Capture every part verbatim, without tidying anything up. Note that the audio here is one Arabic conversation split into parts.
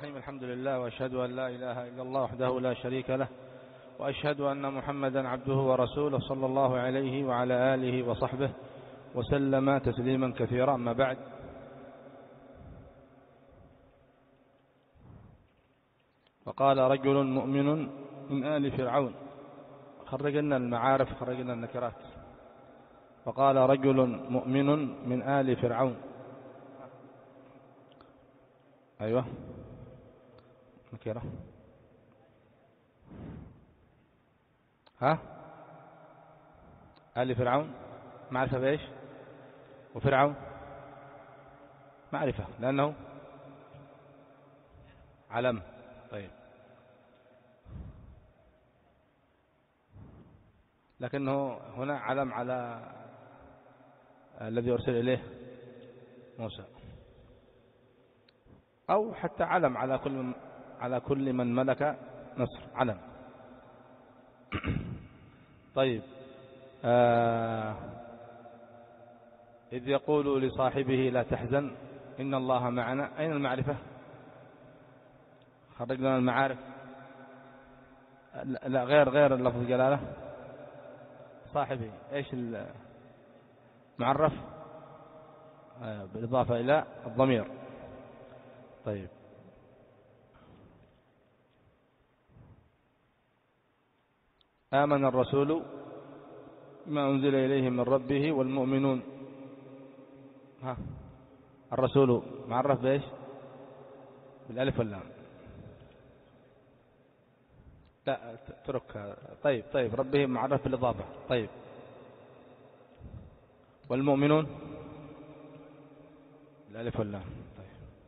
الحمد لله، وأشهد أن لا إله إلا الله وحده لا شريك له، وأشهد أن محمدا عبده ورسوله صلى الله عليه وعلى آله وصحبه وسلم تسليما كثيرا. أما بعد، وقال رجل مؤمن من آل فرعون. خرجنا المعارف، خرجنا النكرات. وقال رجل مؤمن من آل فرعون. أيوة، نكرة. ها، آل فرعون معرفة بإيش؟ وفرعون معرفة لأنه علم. طيب، لكنه هنا علم على الذي أرسل إليه موسى، أو حتى علم على كل على كل من ملك مصر، علم. طيب، آه إذ يقول لصاحبه لا تحزن إن الله معنا. أين المعرفة؟ خرجنا المعارف. لا، غير غير اللفظ الجلالة. صاحبه إيش المعرف؟ آه بالإضافة إلى الضمير. طيب، آمن الرسول ما أنزل إليه من ربه والمؤمنون. ها، الرسول معرف بإيش؟ بالألف واللام. لا، تركها. طيب طيب ربه معرف بالإضافة. طيب، والمؤمنون بالألف واللام. طيب،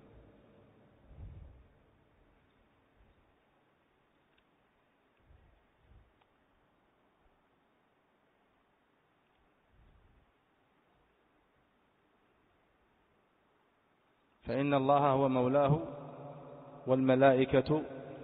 فإن الله هو مولاه والملائكة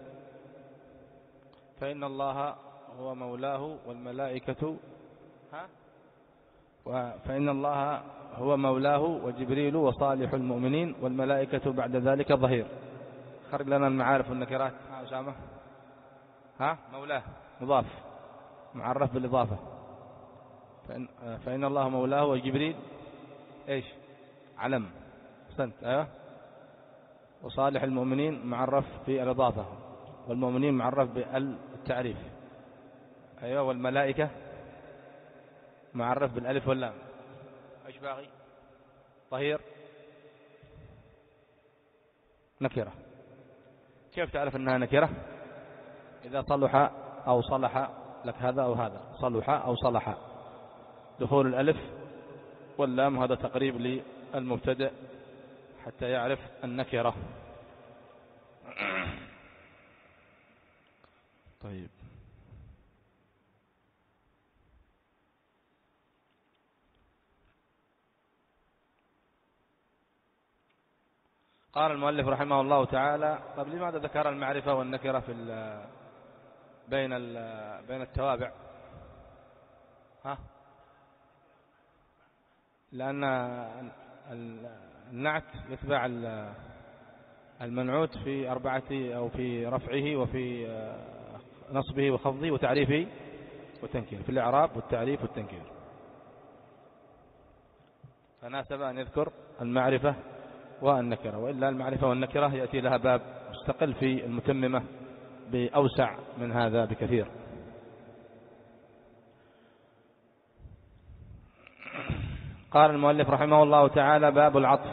فإن الله هو مولاه والملائكة ها فإن الله هو مولاه وجبريل وصالح المؤمنين والملائكة بعد ذلك ظهير. خرج لنا المعارف والنكرات. ها أسامة. ها، مولاه مضاف معرف بالإضافة. فإن, فإن الله مولاه وجبريل إيش؟ علم. أحسنت. أيوه. وصالح المؤمنين معرف بالإضافة، والمؤمنين معرف بالتعريف. أيوه. والملائكة معرف بالألف واللام. إيش باقي؟ ظهير نكرة. كيف تعرف أنها نكرة؟ إذا صلح أو صلح لك هذا أو هذا، صلح أو صلح، دخول الألف واللام هذا تقريب للمبتدأ حتى يعرف النكرة. طيب، قال المؤلف رحمه الله تعالى: طب لماذا ذكر المعرفة والنكرة في بين بين التوابع؟ ها، لأن النعت يتبع المنعوت في أربعة، أو في رفعه وفي نصبه وخفضه وتعريفه والتنكير، في الإعراب والتعريف والتنكير. فناسب أن يذكر المعرفة والنكرة، وإلا المعرفة والنكرة يأتي لها باب مستقل في المتممة بأوسع من هذا بكثير. قال المؤلف رحمه الله تعالى: باب العطف.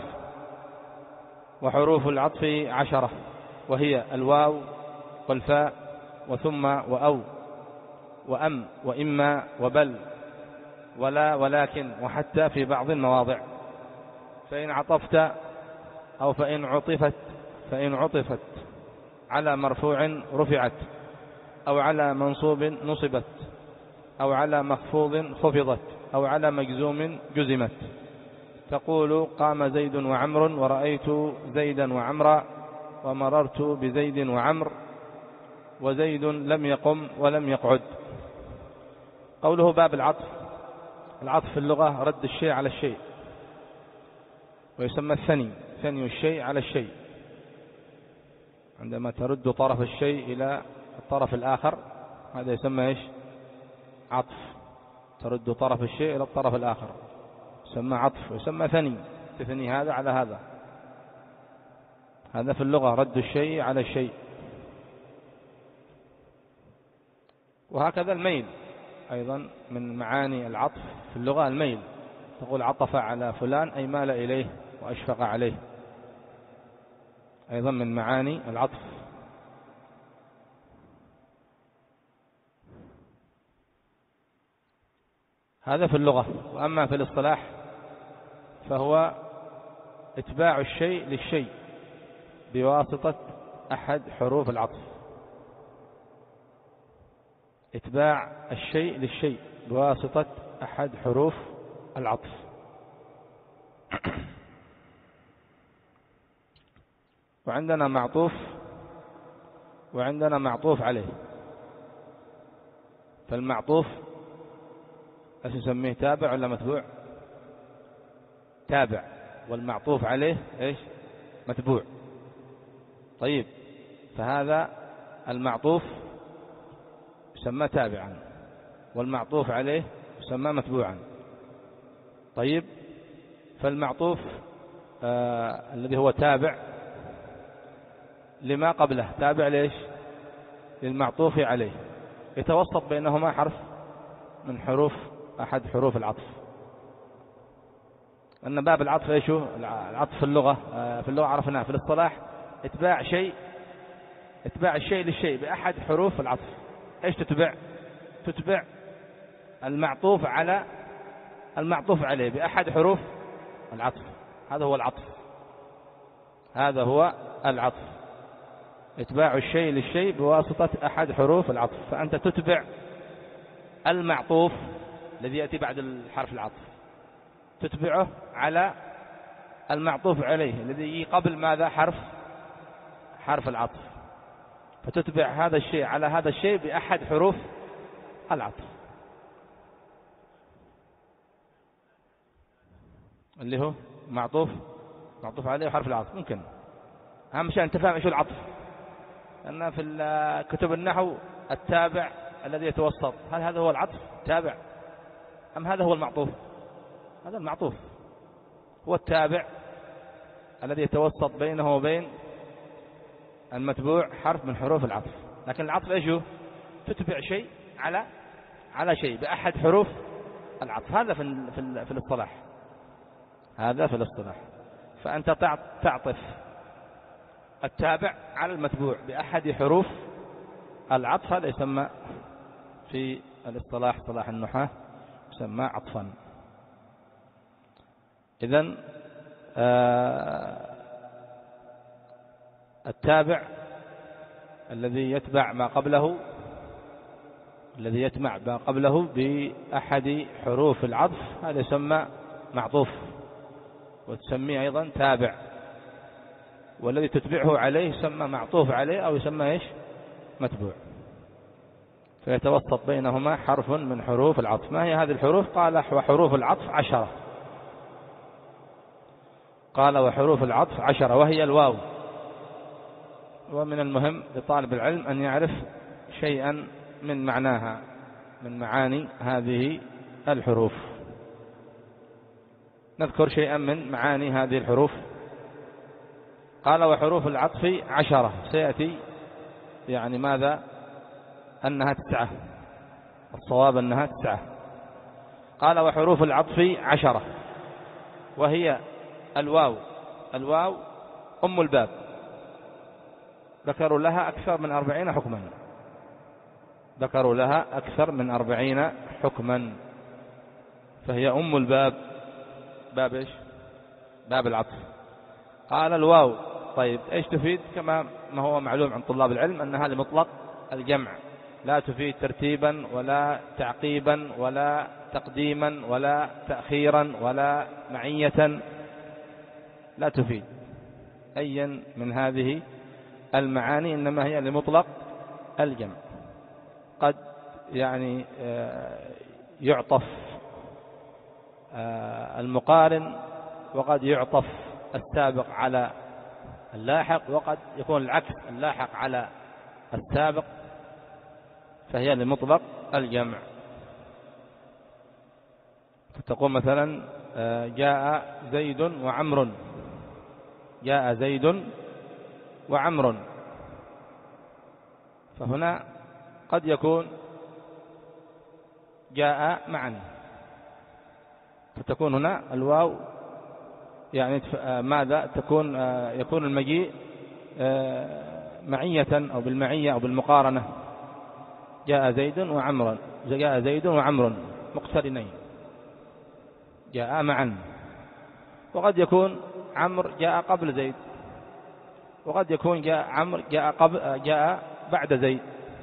وحروف العطف عشرة، وهي الواو والفاء وثم وأو وأم وإما وبل ولا ولكن وحتى في بعض المواضع. فإن عطفت أو فإن عطفت فإن عطفت على مرفوع رفعت، أو على منصوب نصبت، أو على مخفوض خفضت، أو على مجزوم جزمت. تقول: قام زيد وعمر، ورأيت زيدا وعمرا، ومررت بزيد وعمر، وزيد لم يقم ولم يقعد. قوله باب العطف. العطف في اللغة رد الشيء على الشيء، ويسمى الثني، ثني الشيء على الشيء. عندما ترد طرف الشيء إلى الطرف الآخر هذا يسمى إيش؟ عطف. ترد طرف الشيء إلى الطرف الآخر يسمى عطف، ويسمى ثني، تثني هذا على هذا. هذا في اللغة رد الشيء على الشيء. وهكذا الميل أيضا من معاني العطف في اللغة، الميل، تقول عطف على فلان أي مال إليه وأشفق عليه، أيضا من معاني العطف. هذا في اللغة. وأما في الاصطلاح فهو اتباع الشيء للشيء بواسطة أحد حروف العطف. اتباع الشيء للشيء بواسطة أحد حروف العطف. وعندنا معطوف وعندنا معطوف عليه. فالمعطوف ايش نسميه؟ تابع ولا متبوع؟ تابع. والمعطوف عليه ايش؟ متبوع. طيب، فهذا المعطوف يسمى تابعا والمعطوف عليه يسمى متبوعا. طيب، فالمعطوف آه الذي هو تابع لما قبله، تابع ليش؟ للمعطوف عليه، يتوسط بينهما حرف من حروف أحد حروف العطف. أن باب العطف ايش هو؟ العطف في اللغة آه في اللغة عرفناه. في الاصطلاح اتباع شيء اتباع الشيء للشيء بأحد حروف العطف. ايش تتبع؟ تتبع المعطوف على المعطوف عليه بأحد حروف العطف. هذا هو العطف. هذا هو العطف، اتباع الشيء للشيء بواسطة أحد حروف العطف. فأنت تتبع المعطوف الذي يأتي بعد الحرف العطف، تتبعه على المعطوف عليه الذي يجي قبل ماذا؟ حرف حرف العطف. فتتبع هذا الشيء على هذا الشيء بأحد حروف العطف، اللي هو معطوف معطوف عليه حرف العطف. ممكن أهم شيء أنت فاهم إيش العطف، لأن في كتب النحو التابع الذي يتوسط، هل هذا هو العطف تابع أم هذا هو المعطوف؟ هذا المعطوف هو التابع الذي يتوسط بينه وبين المتبوع حرف من حروف العطف. لكن العطف ايش هو؟ تتبع شيء على على شيء بأحد حروف العطف. هذا في في في الاصطلاح هذا في الاصطلاح فأنت تعطف التابع على المتبوع بأحد حروف العطف. هذا يسمى في الاصطلاح اصطلاح النحاة يسمى عطفا. إذن آه التابع الذي يتبع ما قبله الذي يتبع ما قبله بأحد حروف العطف هذا يسمى معطوف، وتسميه أيضا تابع. والذي تتبعه عليه يسمى معطوف عليه أو يسمى إيش؟ متبوع. فيتوسط بينهما حرف من حروف العطف. ما هي هذه الحروف؟ قال وحروف العطف عشرة. قال وحروف العطف عشرة، وهي الواو. ومن المهم لطالب العلم أن يعرف شيئا من معناها، من معاني هذه الحروف. نذكر شيئا من معاني هذه الحروف. قال وحروف العطف عشرة، سيأتي يعني ماذا؟ أنها تسعة، الصواب أنها تسعة. قال وحروف العطف عشرة، وهي الواو. الواو أم الباب، ذكروا لها أكثر من أربعين حكما ذكروا لها أكثر من أربعين حكما فهي أم الباب، باب إيش؟ باب العطف. قال الواو. طيب إيش تفيد؟ كما ما هو معلوم عند طلاب العلم أنها لمطلق الجمع، لا تفيد ترتيبا ولا تعقيبا ولا تقديما ولا تأخيرا ولا معية، لا تفيد أيا من هذه المعاني، إنما هي لمطلق الجمع. قد يعني يعطف المقارن، وقد يعطف السابق على اللاحق، وقد يكون العكس اللاحق على السابق، فهي لمطلق الجمع. تقول مثلا جاء زيد وعمر، جاء زيد وعمر، فهنا قد يكون جاء معا، فتكون هنا الواو يعني ماذا تكون؟ يكون المجيء معية أو بالمعية أو بالمقارنة. جاء زيد وعمر، جاء زيد وعمر مقترنين، جاء معا. وقد يكون عمرو جاء قبل زيد، وقد يكون جاء عمرو جاء قبل جاء بعد زيد،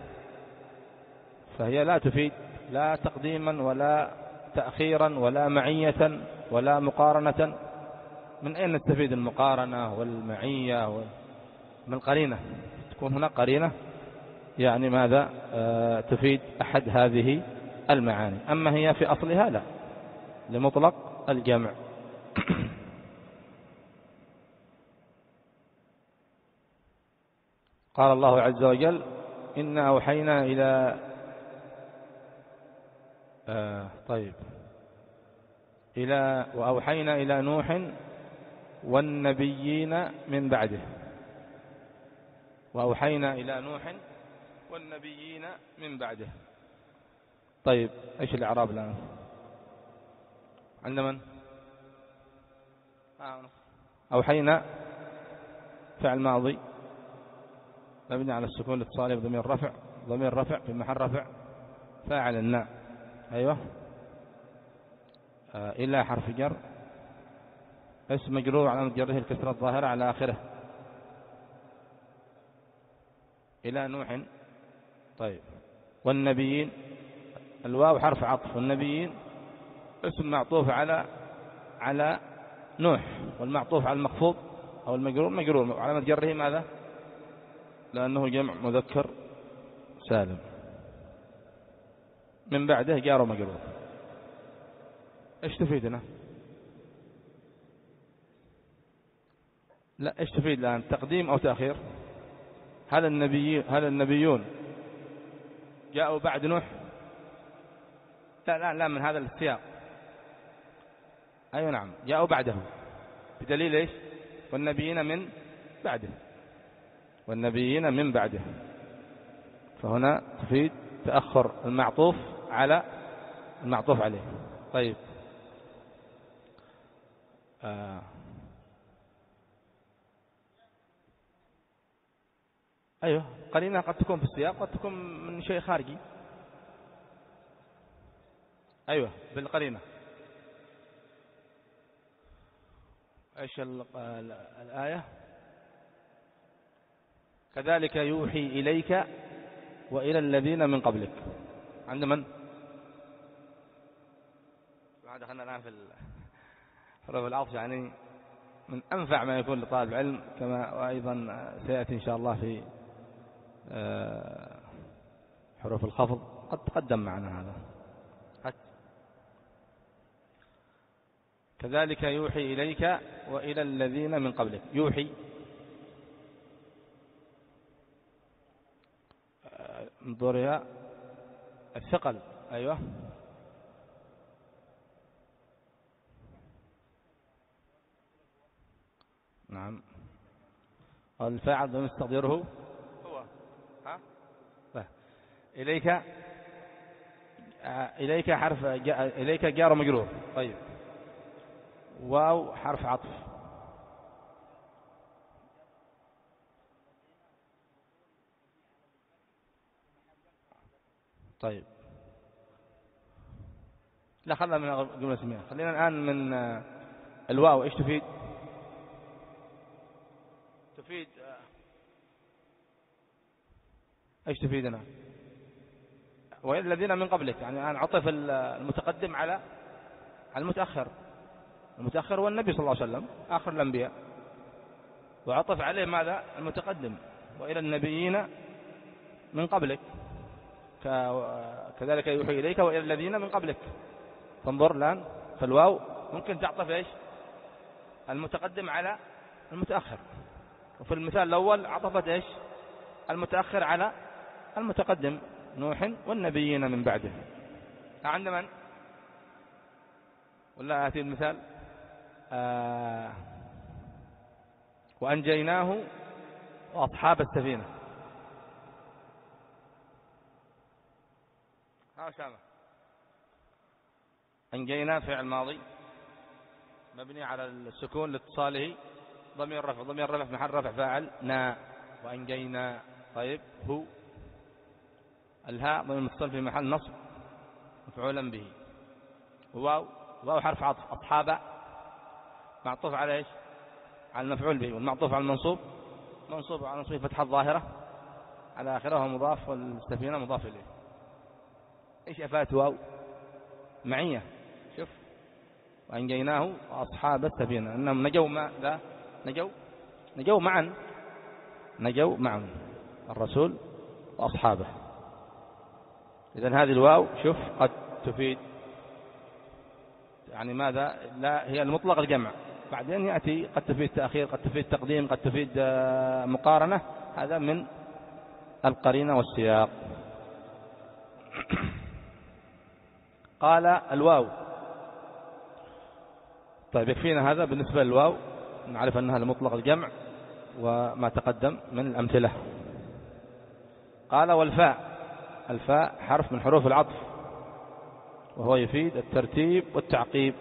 فهي لا تفيد لا تقديما ولا تأخيرا ولا معية ولا مقارنة. من أين نستفيد المقارنة والمعية؟ من القرينة، تكون هنا قرينة يعني ماذا آه تفيد أحد هذه المعاني. أما هي في أصلها لا، لمطلق الجمع. قال الله عز وجل: إنا أوحينا إلى آه طيب إلى وأوحينا إلى نوح والنبيين من بعده. وأوحينا إلى نوح والنبيين من بعده. طيب إيش الإعراب الآن؟ عند من؟ أوحينا فعل ماضي مبني على السكون الاتصالي بضمير رفع، ضمير رفع في محل رفع فاعل الناء. أيوة. آه إلى حرف جر، اسم مجرور على جره الكسرة الظاهرة على آخره. إلى نوح. طيب والنبيين، الواو حرف عطف، والنبيين اسم معطوف على على نوح، والمعطوف على المخفوض أو المجرور مجرور علامة جره ماذا؟ لأنه جمع مذكر سالم. من بعده جار ومجرور. ايش تفيدنا؟ لا، ايش تفيد الآن؟ تقديم أو تأخير؟ هل النبي هل النبيون جاءوا بعد نوح؟ لا لا لا، من هذا السياق. أيوة نعم، جاءوا بعده، بدليل ايش؟ والنبيين من بعده، والنبيين من بعده. فهنا تفيد تأخر المعطوف على المعطوف عليه. طيب آه. أيوة، قرينة قد تكون في السياق، قد تكون من شيء خارجي. أيوة بالقرينة. إيش الآية؟ كذلك يوحي إليك وإلى الذين من قبلك. عند من؟ دخلنا الآن في حروف العطف، يعني من أنفع ما يكون لطالب العلم، كما وأيضا سيأتي إن شاء الله في حروف الخفض، قد تقدم معنا هذا. كذلك يوحي إليك وإلى الذين من قبلك. يوحي انظرها الثقل. أيوة نعم. الفاعل بمستقدره هو ها لا. إليك إليك حرف جاء، إليك جار مجرور. طيب واو حرف عطف. طيب لا، خلنا من جملة اسمية. خلينا الآن من الواو. إيش تفيد؟ تفيد إيش تفيدنا؟ وإلى الذين من قبلك، يعني الآن عطف المتقدم على المتأخر. المتأخر هو النبي صلى الله عليه وسلم آخر الأنبياء، وعطف عليه ماذا؟ المتقدم. وإلى النبيين من قبلك، كذلك يوحي إليك وإلى الذين من قبلك. فانظر الآن، فالواو ممكن تعطف إيش؟ المتقدم على المتأخر، وفي المثال الأول عطفت إيش المتأخر على المتقدم نوح والنبيين من بعده. عند من؟ ولا آتي المثال آه وأنجيناه وأصحاب السفينة. ها أسامة. أنجينا فعل ماضي مبني على السكون لاتصاله ضمير رفع، ضمير رفع في محل رفع فاعل نا. وأنجينا طيب هو الهاء ضمير متصل في محل نصب مفعولا به. واو واو حرف عطف. أصحاب معطوف على ايش؟ على المفعول به، والمعطوف على المنصوب منصوب على نصب فتحة الظاهرة على آخره مضاف، والسفينة مضاف إليه. ايش أفات واو؟ معية. شوف وأنجيناه وأصحاب السفينة أنهم نجوا ما لا نجوا نجوا معا نجوا معا الرسول وأصحابه. إذن هذه الواو شوف قد تفيد يعني ماذا؟ لا هي المطلق الجمع، بعدين يأتي قد تفيد تأخير، قد تفيد تقديم، قد تفيد مقارنة، هذا من القرينة والسياق. قال الواو. طيب يكفينا هذا بالنسبة للواو، نعرف أنها لمطلق الجمع وما تقدم من الأمثلة. قال والفاء. الفاء حرف من حروف العطف، وهو يفيد الترتيب والتعقيب.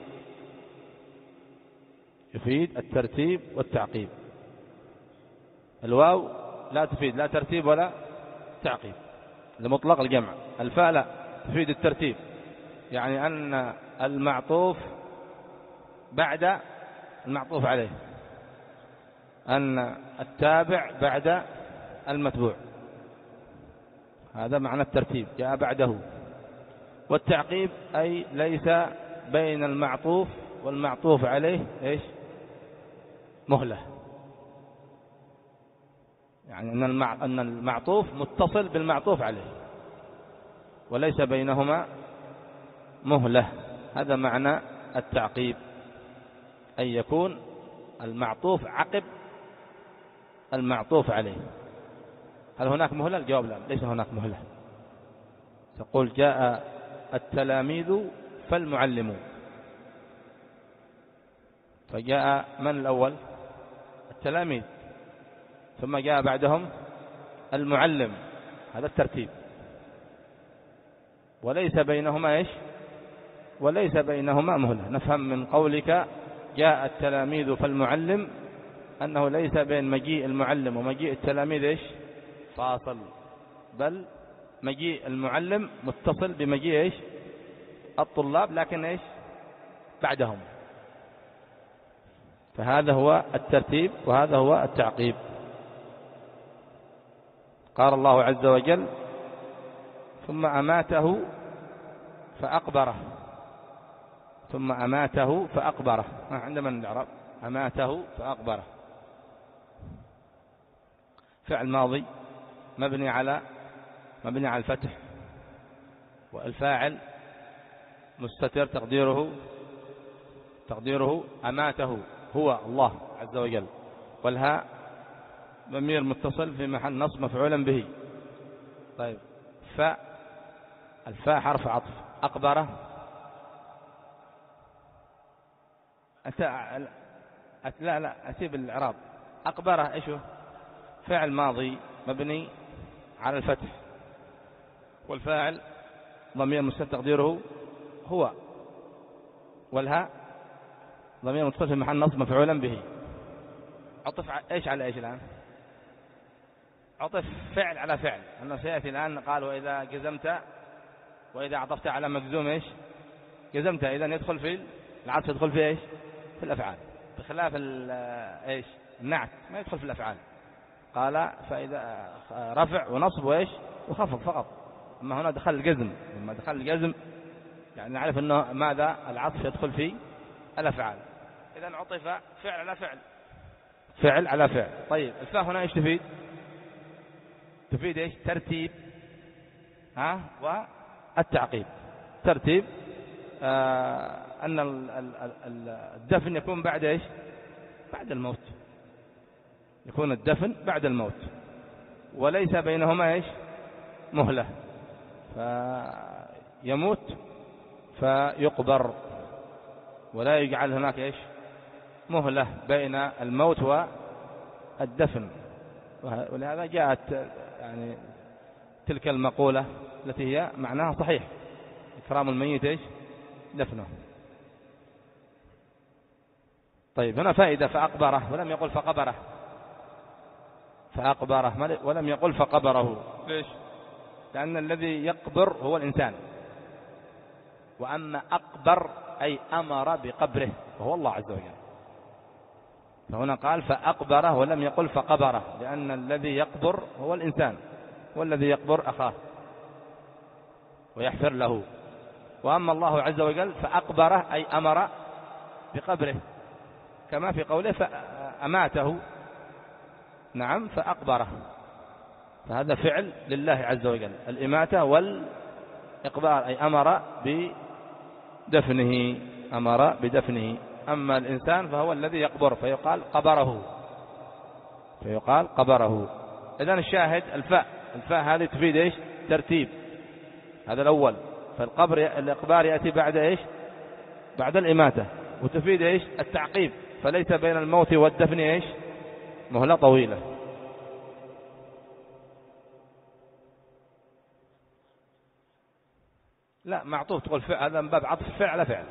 يفيد الترتيب والتعقيب. الواو لا تفيد لا ترتيب ولا تعقيب لمطلق الجمع. الفاء لا تفيد الترتيب، يعني أن المعطوف بعد المعطوف عليه، أن التابع بعد المتبوع، هذا معنى الترتيب جاء بعده. والتعقيب أي ليس بين المعطوف والمعطوف عليه إيش؟ مهلة، يعني أن المعطوف متصل بالمعطوف عليه وليس بينهما مهلة، هذا معنى التعقيب، أن يكون المعطوف عقب المعطوف عليه. هل هناك مهلة؟ الجواب لا، ليس هناك مهلة. تقول جاء التلاميذ فالمعلمون، فجاء من الأول؟ التلاميذ، ثم جاء بعدهم المعلم، هذا الترتيب، وليس بينهما إيش؟ وليس بينهما مهلة. نفهم من قولك جاء التلاميذ فالمعلم أنه ليس بين مجيء المعلم ومجيء التلاميذ إيش؟ فاصل، بل مجيء المعلم متصل بمجيء إيش؟ الطلاب، لكن إيش؟ بعدهم. فهذا هو الترتيب وهذا هو التعقيب. قال الله عز وجل ثم أماته فأقبره. ثم أماته فأقبره، عندما الإعراب أماته فأقبره فعل ماضي مبني على مبني على الفتح، والفاعل مستتر تقديره تقديره أماته هو الله عز وجل، والهاء ضمير متصل في محل نصب مفعولا به. طيب فاء، الفاء حرف عطف. أقبره أتى أت... لا لا أسيب الإعراب. أقبره إيش هو؟ فعل ماضي مبني على الفتح، والفاعل ضمير مستتر تقديره هو، والهاء ضمير متصل في محل نصب مفعولا به. عطف ايش على ايش الآن؟ عطف فعل على فعل، أنه سيأتي الآن قال وإذا جزمت وإذا عطفت على مجزوم ايش؟ جزمت، إذا يدخل في العطف، يدخل في ايش؟ في الأفعال، بخلاف ايش؟ النعت ما يدخل في الأفعال. قال فإذا رفع ونصب وايش؟ وخفض فقط. أما هنا دخل الجزم، لما دخل الجزم يعني نعرف أنه ماذا؟ العطف يدخل في الأفعال. إذا عطف فعل على فعل، فعل على فعل. طيب الفاء هنا ايش تفيد؟ تفيد ايش؟ ترتيب ها والتعقيب. ترتيب آه أن الدفن يكون بعد ايش؟ بعد الموت. يكون الدفن بعد الموت وليس بينهما إيش مهلة، فيموت فيقبر ولا يجعل هناك إيش مهلة بين الموت والدفن. ولهذا جاءت يعني تلك المقولة التي هي معناها صحيح، إكرام الميت إيش دفنه. طيب هنا فائدة، فأقبره ولم يقل فقبره، فأقبره ولم يقل فقبره. ليش؟ لأن الذي يقبر هو الإنسان، وأما أقبر أي أمر بقبره وهو الله عز وجل. فهنا قال فأقبره ولم يقل فقبره، لأن الذي يقبر هو الإنسان، والذي يقبر أخاه ويحفر له. وأما الله عز وجل فأقبره أي أمر بقبره، كما في قوله فأماته، نعم فأقبره، فهذا فعل لله عز وجل، الإماتة والإقبار، أي أمر بدفنه، أمر بدفنه. أما الإنسان فهو الذي يقبر فيقال قبره، فيقال قبره. إذن الشاهد الفاء، الفاء هذه تفيد إيش ترتيب، هذا الأول. فالقبر الإقبار يأتي بعد إيش بعد الإماتة، وتفيد إيش التعقيب، فليس بين الموت والدفن إيش مهلة طويلة. لا معطوف تقول فعل، هذا من باب عطف فعل على فعل.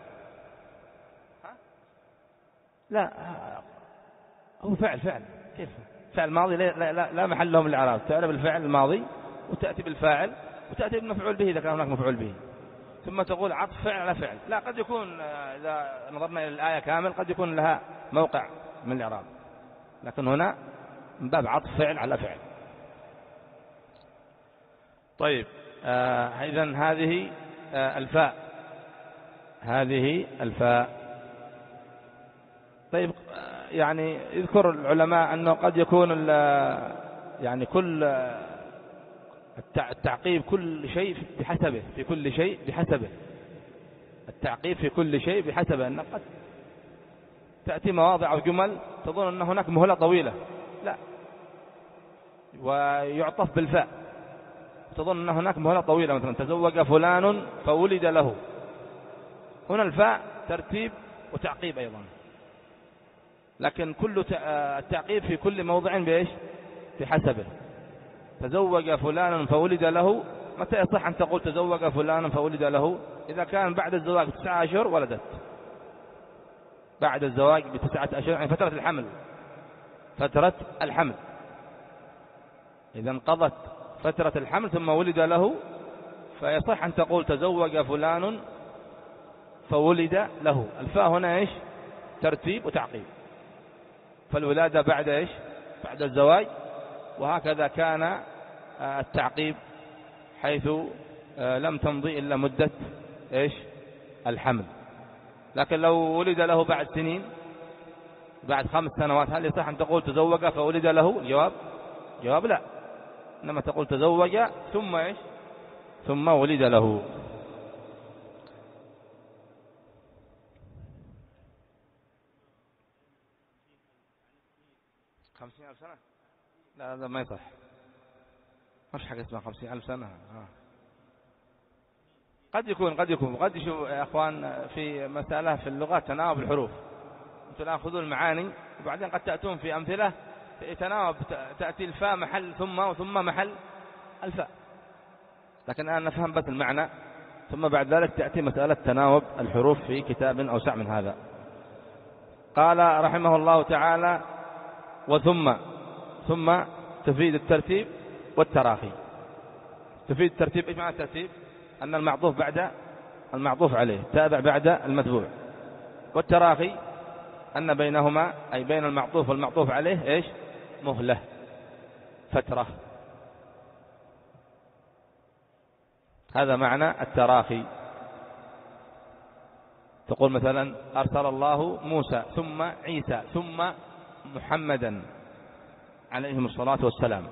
لا هو فعل فعل كيف فعل ماضي لا, لا, لا محل له من الإعراب، تعرف الفعل الماضي وتأتي بالفاعل وتأتي بالمفعول به إذا كان هناك مفعول به، ثم تقول عطف فعل على فعل. لا قد يكون إذا نظرنا إلى الآية كامل قد يكون لها موقع من الإعراب، لكن هنا من باب عطف فعل على فعل. طيب آه إذن هذه آه الفاء، هذه الفاء. طيب يعني يذكر العلماء أنه قد يكون يعني كل التعقيب كل شيء بحسبه، في كل شيء بحسبه، التعقيب في كل شيء بحسبه، أن قد تأتي مواضع أو جمل تظن أن هناك مهلة طويلة، لا، ويعطف بالفاء تظن أن هناك مهلة طويلة، مثلا تزوج فلان فولد له، هنا الفاء ترتيب وتعقيب أيضا، لكن كل التعقيب في كل موضع بإيش بحسبه. تزوج فلان فولد له، متى يصح أن تقول تزوج فلان فولد له؟ إذا كان بعد الزواج بتسعة أشهر ولدت، بعد الزواج بتسعة أشهر يعني فترة الحمل، فترة الحمل إذا انقضت فترة الحمل ثم ولد له، فيصح أن تقول تزوج فلان فولد له. الفاء هنا إيش ترتيب وتعقيب، فالولادة بعد إيش بعد الزواج، وهكذا كان التعقيب حيث لم تمضي إلا مدة إيش الحمل. لكن لو ولد له بعد سنين، بعد خمس سنوات، هل يصح أن تقول تزوج فولد له؟ الجواب جواب لا، إنما تقول تزوج ثم إيش ثم ولد له. خمسين ألف سنة؟ لا هذا ما يصح، ما فيش حاجة اسمها خمسين ألف سنة. آه. قد يكون قد يكون قد يشوف يا أخوان في مسألة في اللغة تناوب الحروف، أنتم الآن خذوا المعاني وبعدين قد تأتون في أمثلة تناوب، تأتي الفاء محل ثم وثم محل الفاء، لكن الآن نفهم بس المعنى، ثم بعد ذلك تأتي مسألة تناوب الحروف في كتاب أوسع من هذا. قال رحمه الله تعالى وثم، ثم تفيد الترتيب والتراخي. تفيد الترتيب، إيش معنى الترتيب؟ أن المعطوف بعد المعطوف عليه تابع بعد المتبوع. والتراخي أن بينهما أي بين المعطوف والمعطوف عليه إيش مهلة، فترة، هذا معنى التراخي. تقول مثلا أرسل الله موسى ثم عيسى ثم محمدا عليهم الصلاة والسلام،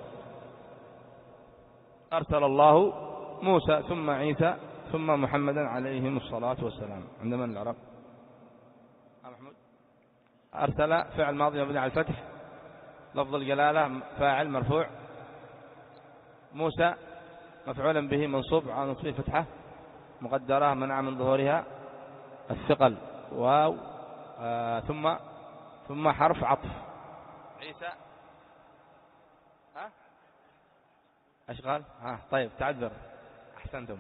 أرسل الله موسى ثم عيسى ثم محمدا عليهم الصلاة والسلام. عند من العرب؟ محمود. أرسل فعل ماضي مبني على الفتح لفظ الجلالة فاعل مرفوع، موسى مفعولا به منصوب على نصب فتحة مقدرة منع من ظهورها الثقل، واو آه ثم ثم حرف عطف. عيسى ها أشغال ها طيب تعذر أحسنتم،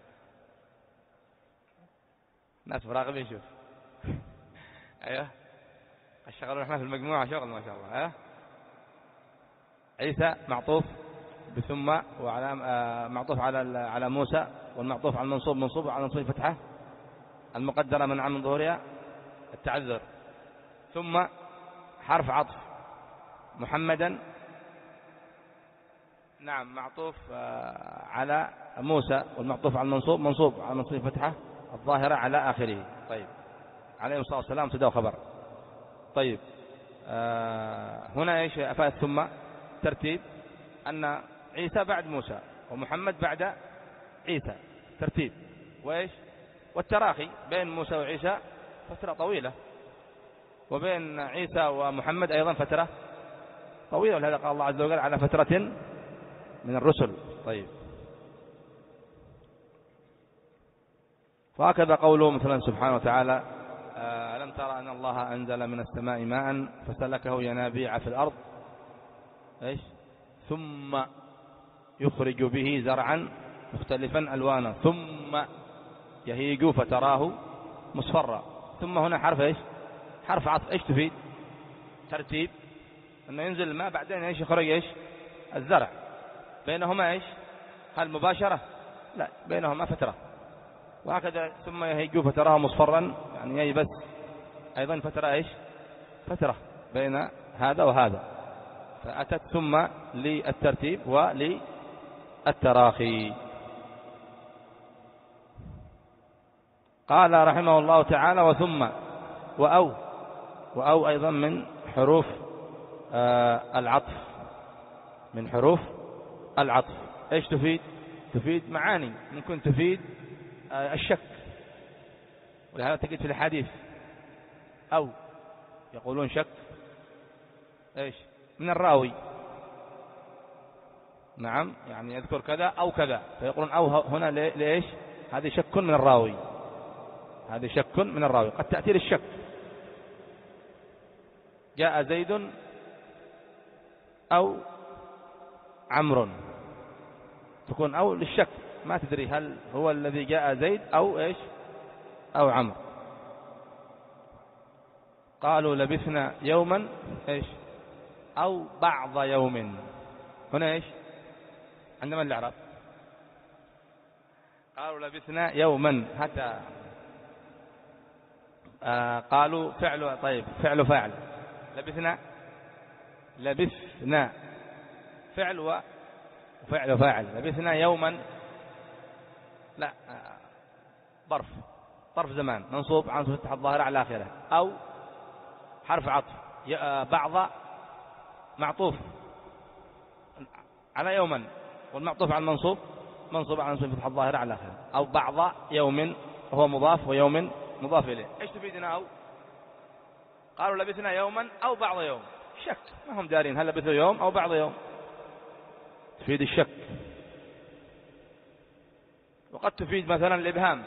ناس مراقب يشوف. أيوه الشغل احنا في المجموعة شغل ما شاء الله. أه؟ عيسى معطوف بثم وعلى آه معطوف على على موسى، والمعطوف على المنصوب منصوب على نصب فتحة المقدرة منع من ظهورها التعذر، ثم حرف عطف محمدا نعم معطوف آه على موسى، والمعطوف على المنصوب منصوب على نصب فتحة الظاهرة على آخره. طيب عليه الصلاة والسلام تداو خبر. طيب آه هنا ايش أفاد ثم ترتيب أن عيسى بعد موسى ومحمد بعد عيسى ترتيب، وإيش والتراخي بين موسى وعيسى فترة طويلة، وبين عيسى ومحمد أيضا فترة طويلة، ولهذا قال الله عز وجل على فترة من الرسل. طيب وهكذا قوله مثلا سبحانه وتعالى ألم ترى أن الله أنزل من السماء ماء فسلكه ينابيع في الأرض إيش ثم يخرج به زرعا مختلفا ألوانه ثم يهيج فتراه مصفرا. ثم هنا حرف إيش حرف عطف. إيش تفيد؟ ترتيب أنه ينزل الماء بعدين إيش يخرج إيش الزرع، بينهما إيش هل مباشرة؟ لا بينهما فترة. وهكذا ثم يهيج فتراه مصفرا يعني ييبس أيضا فترة إيش فترة بين هذا وهذا، فأتت ثم للترتيب وللتراخي. قال رحمه الله تعالى وثم وأو وأو أيضا من حروف آه العطف، من حروف العطف. إيش تفيد؟ تفيد معاني، ممكن تفيد آه الشك، ولهذا تجد في الحديث أو يقولون شك إيش من الراوي، نعم يعني يذكر كذا أو كذا فيقولون أو هنا ليش هذه شك من الراوي، هذه شك من الراوي. قد تأتي للشك جاء زيد أو عمرو، تكون أو للشك ما تدري هل هو الذي جاء زيد أو إيش أو عمرو. قالوا لبثنا يوما إيش أو بعض يوم، هنا إيش عندما الإعراب قالوا لبثنا يوما حتى آه قالوا فعل طيب فعل فاعل لبثنا لبثنا فعل وفعل فاعل لبثنا يوما لا آه ظرف ظرف زمان منصوب عن فتح الظاهرة على آخره، أو حرف عطف آه بعض معطوف على يوما والمعطوف على المنصوب منصوب على فتح الظاهرة على آخره، أو بعض يوم وهو مضاف ويوم مضاف إليه. إيش تفيدنا أو؟ قالوا لبثنا يوما أو بعض يوم، شك ما هم دارين هل لبثوا يوم أو بعض يوم، تفيد الشك. وقد تفيد مثلا الإبهام،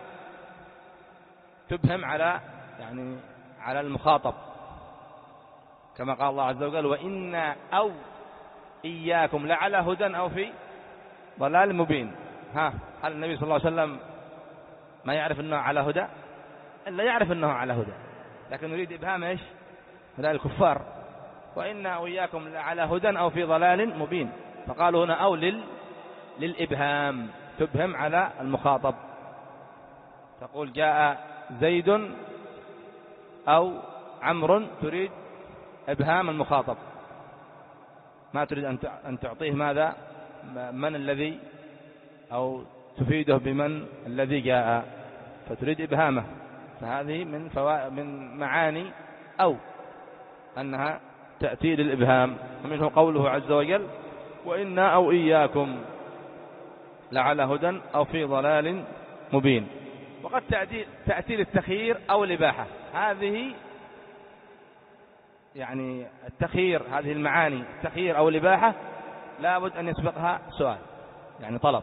تبهم على يعني على المخاطب كما قال الله عز وجل وإنا أو إياكم لعلى هدى أو في ضلال مبين. ها هل النبي صلى الله عليه وسلم ما يعرف أنه على هدى؟ إلا يعرف أنه على هدى، لكن يريد إبهام إيش هؤلاء الكفار، وإنا أو إياكم لعلى هدى أو في ضلال مبين. فقالوا هنا أو لل للإبهام تبهم على المخاطب، تقول جاء زيد أو عمرو تريد إبهام المخاطب، ما تريد أن تعطيه ماذا من الذي أو تفيده بمن الذي جاء، فتريد إبهامه. فهذه من فوائد من معاني أو أنها تأتي للإبهام. ومنه قوله عز وجل وإنا أو إياكم لعلى هدى أو في ضلال مبين. وقد تأتي, تأتي للتخيير أو الإباحة، هذه يعني التخيير، هذه المعاني التخيير أو الإباحة لابد أن يسبقها سؤال، يعني طلب.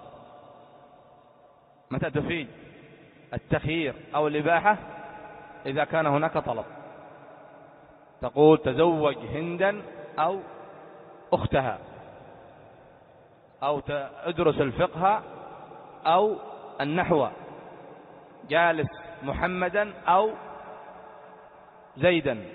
متى تفيد التخيير أو الإباحة؟ إذا كان هناك طلب، تقول تزوج هندا أو أختها، أو ادرس الفقه أو النحو، جالس محمدا أو زيدا.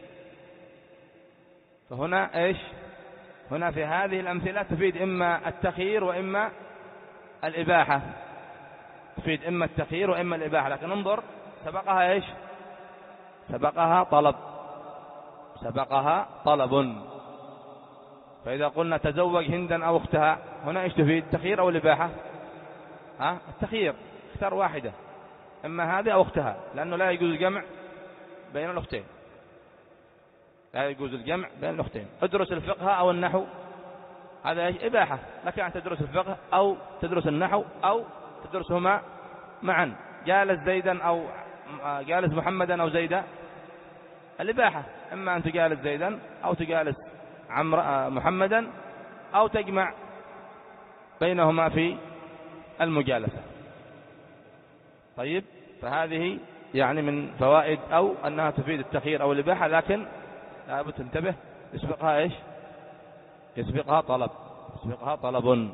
فهنا إيش؟ هنا في هذه الأمثلة تفيد إما التخيير وإما الإباحة، تفيد إما التخيير وإما الإباحة. لكن انظر، سبقها إيش؟ سبقها طلب، سبقها طلب. فإذا قلنا تزوج هندا أو أختها، هنا إيش تفيد؟ التخيير أو الإباحة؟ ها؟ التخيير، اختار واحدة، إما هذه أو أختها، لأنه لا يجوز الجمع بين الأختين، لا يجوز الجمع بين الأختين. ادرس الفقه أو النحو، هذا إيش؟ إباحة، لك أن تدرس الفقه أو تدرس النحو أو تدرسهما معا. جالس زيدا أو جالس محمدا أو زيدا، الإباحة، إما أن تجالس زيدا أو تجالس عمر محمدا أو تجمع بينهما في المجالسة. طيب، فهذه يعني من فوائد أو أنها تفيد التخيير أو الإباحة، لكن لابد تنتبه، يسبقها إيش؟ يسبقها طلب، يسبقها طلب.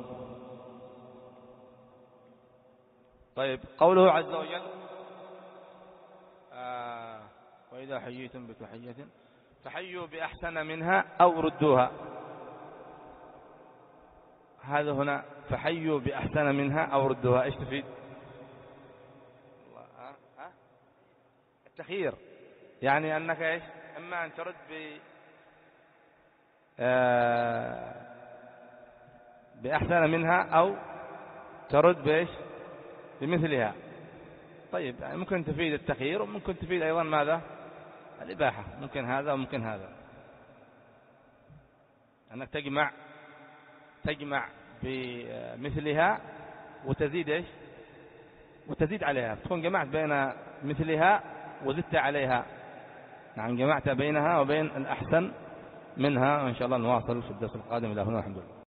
طيب، قوله عز وجل آه وإذا حييتم بتحية فحيوا بأحسن منها أو ردوها. هذا هنا فحيوا بأحسن منها أو ردوها، إيش تفيد؟ التخيير، يعني أنك إيش؟ إما أن ترد ب آه بأحسن منها أو ترد بإيش؟ بمثلها. طيب، يعني ممكن تفيد التخيير وممكن تفيد أيضا ماذا؟ الإباحة، ممكن هذا وممكن هذا، أنك تجمع تجمع بمثلها وتزيد إيش؟ وتزيد عليها، تكون جمعت بين مثلها وزدت عليها. نعم، جمعت بينها وبين الأحسن منها. وإن شاء الله نواصل في الدرس القادم. إلى هنا، الحمد لله.